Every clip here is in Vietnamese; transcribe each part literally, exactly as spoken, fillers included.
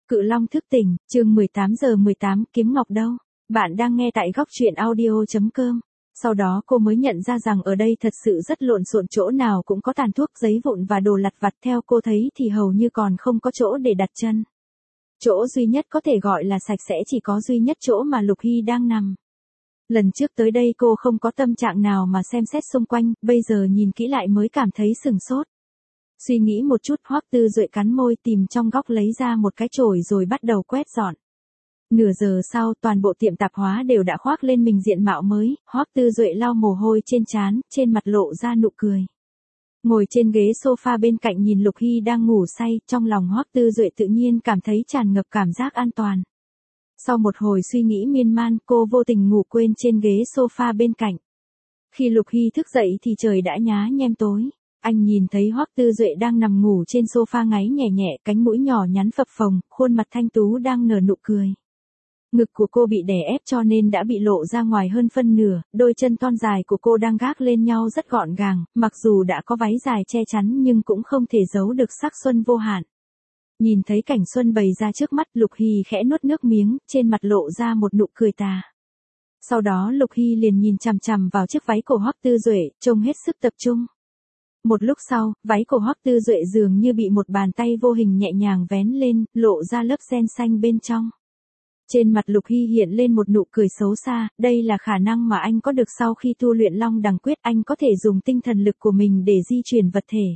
Cự Long thức tỉnh, chương mười tám giờ mười tám, kiếm ngọc đâu? Bạn đang nghe tại góc truyện audio chấm com. Sau đó cô mới nhận ra rằng ở đây thật sự rất lộn xộn, chỗ nào cũng có tàn thuốc, giấy vụn và đồ lặt vặt, theo cô thấy thì hầu như còn không có chỗ để đặt chân. Chỗ duy nhất có thể gọi là sạch sẽ chỉ có duy nhất chỗ mà Lục Hy đang nằm. Lần trước tới đây cô không có tâm trạng nào mà xem xét xung quanh, bây giờ nhìn kỹ lại mới cảm thấy sửng sốt. Suy nghĩ một chút, Hoắc Tư Duệ cắn môi, tìm trong góc lấy ra một cái chổi rồi bắt đầu quét dọn. Nửa giờ sau, toàn bộ tiệm tạp hóa đều đã khoác lên mình diện mạo mới, Hoắc Tư Duệ lau mồ hôi trên trán, trên mặt lộ ra nụ cười. Ngồi trên ghế sofa bên cạnh nhìn Lục Hy đang ngủ say, trong lòng Hoắc Tư Duệ tự nhiên cảm thấy tràn ngập cảm giác an toàn. Sau một hồi suy nghĩ miên man, cô vô tình ngủ quên trên ghế sofa bên cạnh. Khi Lục Hy thức dậy thì trời đã nhá nhem tối. Anh nhìn thấy Hoắc Tư Duệ đang nằm ngủ trên sofa ngáy nhẹ nhẹ, cánh mũi nhỏ nhắn phập phồng, khuôn mặt thanh tú đang nở nụ cười. Ngực của cô bị đè ép cho nên đã bị lộ ra ngoài hơn phân nửa, đôi chân thon dài của cô đang gác lên nhau rất gọn gàng, mặc dù đã có váy dài che chắn nhưng cũng không thể giấu được sắc xuân vô hạn. Nhìn thấy cảnh xuân bày ra trước mắt, Lục Hy khẽ nuốt nước miếng, trên mặt lộ ra một nụ cười tà. Sau đó Lục Hy liền nhìn chằm chằm vào chiếc váy của Hoắc Tư Duệ, trông hết sức tập trung. Một lúc sau, váy của Hoắc Tư Duệ dường như bị một bàn tay vô hình nhẹ nhàng vén lên, lộ ra lớp ren xanh bên trong. Trên mặt Lục Hy hiện lên một nụ cười xấu xa, đây là khả năng mà anh có được sau khi tu luyện Long Đằng Quyết, anh có thể dùng tinh thần lực của mình để di chuyển vật thể.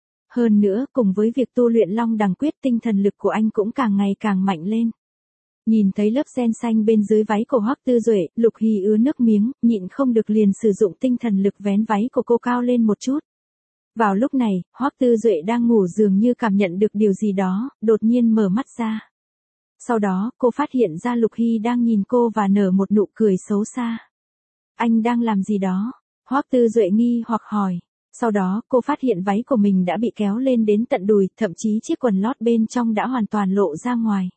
Hơn nữa, cùng với việc tu luyện Long Đằng Quyết, tinh thần lực của anh cũng càng ngày càng mạnh lên. Nhìn thấy lớp ren xanh bên dưới váy của Hoắc Tư Duệ, Lục Hy ứa nước miếng, nhịn không được liền sử dụng tinh thần lực vén váy của cô cao lên một chút. Vào lúc này, Hoắc Tư Duệ đang ngủ dường như cảm nhận được điều gì đó, đột nhiên mở mắt ra. Sau đó, cô phát hiện ra Lục Hy đang nhìn cô và nở một nụ cười xấu xa. Anh đang làm gì đó? Hoắc Tư Duệ nghi hoặc hỏi. Sau đó, cô phát hiện váy của mình đã bị kéo lên đến tận đùi, thậm chí chiếc quần lót bên trong đã hoàn toàn lộ ra ngoài.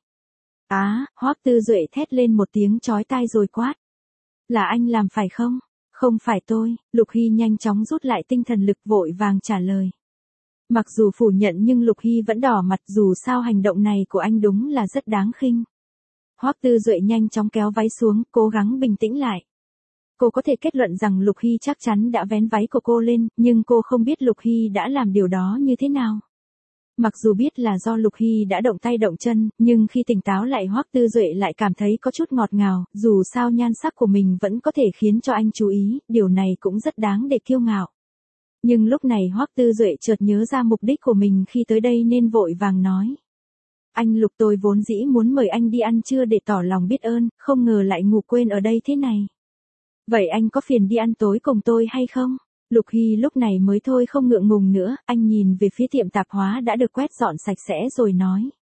Á, Hoắc Tư Duệ thét lên một tiếng chói tai rồi quát. Là anh làm phải không? Không phải tôi. Lục Hy nhanh chóng rút lại tinh thần lực, vội vàng trả lời. Mặc dù phủ nhận nhưng Lục Hy vẫn đỏ mặt, dù sao hành động này của anh đúng là rất đáng khinh. Hoắc Tư Duệ nhanh chóng kéo váy xuống, cố gắng bình tĩnh lại. Cô có thể kết luận rằng Lục Hy chắc chắn đã vén váy của cô lên, nhưng cô không biết Lục Hy đã làm điều đó như thế nào. Mặc dù biết là do Lục Hy đã động tay động chân, nhưng khi tỉnh táo lại Hoắc Tư Duệ lại cảm thấy có chút ngọt ngào, dù sao nhan sắc của mình vẫn có thể khiến cho anh chú ý, điều này cũng rất đáng để kiêu ngạo. Nhưng lúc này Hoắc Tư Duệ chợt nhớ ra mục đích của mình khi tới đây nên vội vàng nói. Anh Lục, tôi vốn dĩ muốn mời anh đi ăn trưa để tỏ lòng biết ơn, không ngờ lại ngủ quên ở đây thế này. Vậy anh có phiền đi ăn tối cùng tôi hay không? Lục Hy lúc này mới thôi không ngượng ngùng nữa, anh nhìn về phía tiệm tạp hóa đã được quét dọn sạch sẽ rồi nói.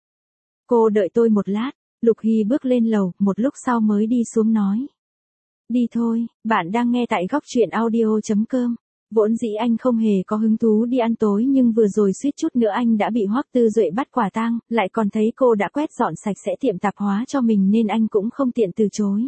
Cô đợi tôi một lát. Lục Hy bước lên lầu, một lúc sau mới đi xuống nói. Đi thôi, bạn đang nghe tại góc truyện audio chấm com. Vốn dĩ anh không hề có hứng thú đi ăn tối nhưng vừa rồi suýt chút nữa anh đã bị Hoắc Tư Duệ bắt quả tang, lại còn thấy cô đã quét dọn sạch sẽ tiệm tạp hóa cho mình nên anh cũng không tiện từ chối.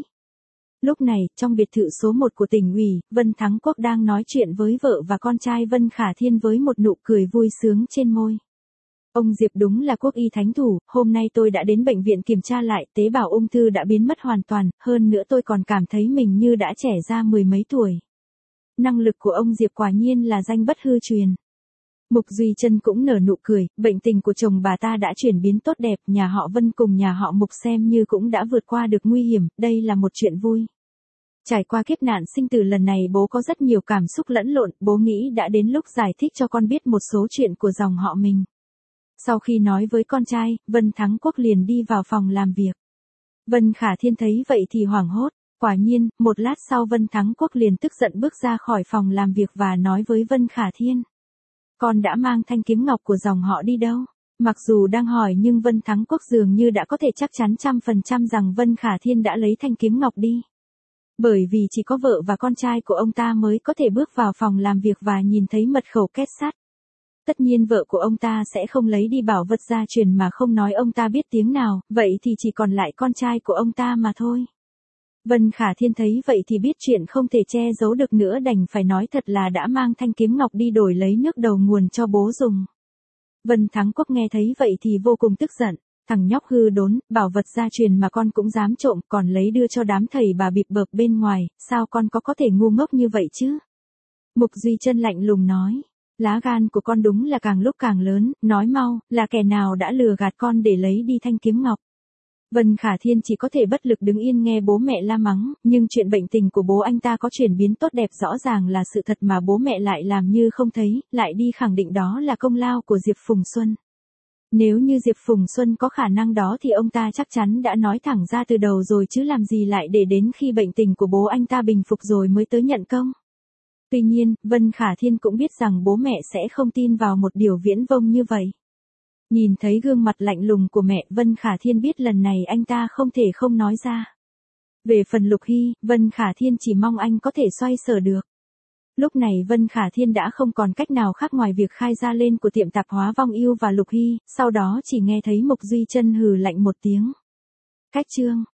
Lúc này, trong biệt thự số một của tỉnh ủy, Vân Thắng Quốc đang nói chuyện với vợ và con trai Vân Khả Thiên với một nụ cười vui sướng trên môi. Ông Diệp đúng là quốc y thánh thủ, hôm nay tôi đã đến bệnh viện kiểm tra lại, tế bào ung thư đã biến mất hoàn toàn, hơn nữa tôi còn cảm thấy mình như đã trẻ ra mười mấy tuổi. Năng lực của ông Diệp quả nhiên là danh bất hư truyền. Mục Duy Trân cũng nở nụ cười, bệnh tình của chồng bà ta đã chuyển biến tốt đẹp, nhà họ Vân cùng nhà họ Mục xem như cũng đã vượt qua được nguy hiểm, đây là một chuyện vui. Trải qua kiếp nạn sinh tử lần này bố có rất nhiều cảm xúc lẫn lộn, bố nghĩ đã đến lúc giải thích cho con biết một số chuyện của dòng họ mình. Sau khi nói với con trai, Vân Thắng Quốc liền đi vào phòng làm việc. Vân Khả Thiên thấy vậy thì hoảng hốt. Quả nhiên, một lát sau Vân Thắng Quốc liền tức giận bước ra khỏi phòng làm việc và nói với Vân Khả Thiên. Con đã mang thanh kiếm ngọc của dòng họ đi đâu? Mặc dù đang hỏi nhưng Vân Thắng Quốc dường như đã có thể chắc chắn trăm phần trăm rằng Vân Khả Thiên đã lấy thanh kiếm ngọc đi. Bởi vì chỉ có vợ và con trai của ông ta mới có thể bước vào phòng làm việc và nhìn thấy mật khẩu kết sắt. Tất nhiên vợ của ông ta sẽ không lấy đi bảo vật gia truyền mà không nói ông ta biết tiếng nào, vậy thì chỉ còn lại con trai của ông ta mà thôi. Vân Khả Thiên thấy vậy thì biết chuyện không thể che giấu được nữa, đành phải nói thật là đã mang thanh kiếm ngọc đi đổi lấy nước đầu nguồn cho bố dùng. Vân Thắng Quốc nghe thấy vậy thì vô cùng tức giận. thằng nhóc hư đốn, bảo vật gia truyền mà con cũng dám trộm, còn lấy đưa cho đám thầy bà bịp bợp bên ngoài, sao con có có thể ngu ngốc như vậy chứ? Mục Duy Chân lạnh lùng nói, lá gan của con đúng là càng lúc càng lớn, nói mau, là kẻ nào đã lừa gạt con để lấy đi thanh kiếm ngọc. Vân Khả Thiên chỉ có thể bất lực đứng yên nghe bố mẹ la mắng, nhưng chuyện bệnh tình của bố anh ta có chuyển biến tốt đẹp rõ ràng là sự thật mà bố mẹ lại làm như không thấy, lại đi khẳng định đó là công lao của Diệp Phùng Xuân. Nếu như Diệp Phùng Xuân có khả năng đó thì ông ta chắc chắn đã nói thẳng ra từ đầu rồi chứ làm gì lại để đến khi bệnh tình của bố anh ta bình phục rồi mới tới nhận công. Tuy nhiên, Vân Khả Thiên cũng biết rằng bố mẹ sẽ không tin vào một điều viển vông như vậy. Nhìn thấy gương mặt lạnh lùng của mẹ, Vân Khả Thiên biết lần này anh ta không thể không nói ra. Về phần Lục Hy, Vân Khả Thiên chỉ mong anh có thể xoay sở được. Lúc này Vân Khả Thiên đã không còn cách nào khác ngoài việc khai ra lên của tiệm tạp hóa Vong Yêu và Lục Hy, sau đó chỉ nghe thấy Mục Duy Chân hừ lạnh một tiếng. Cách chương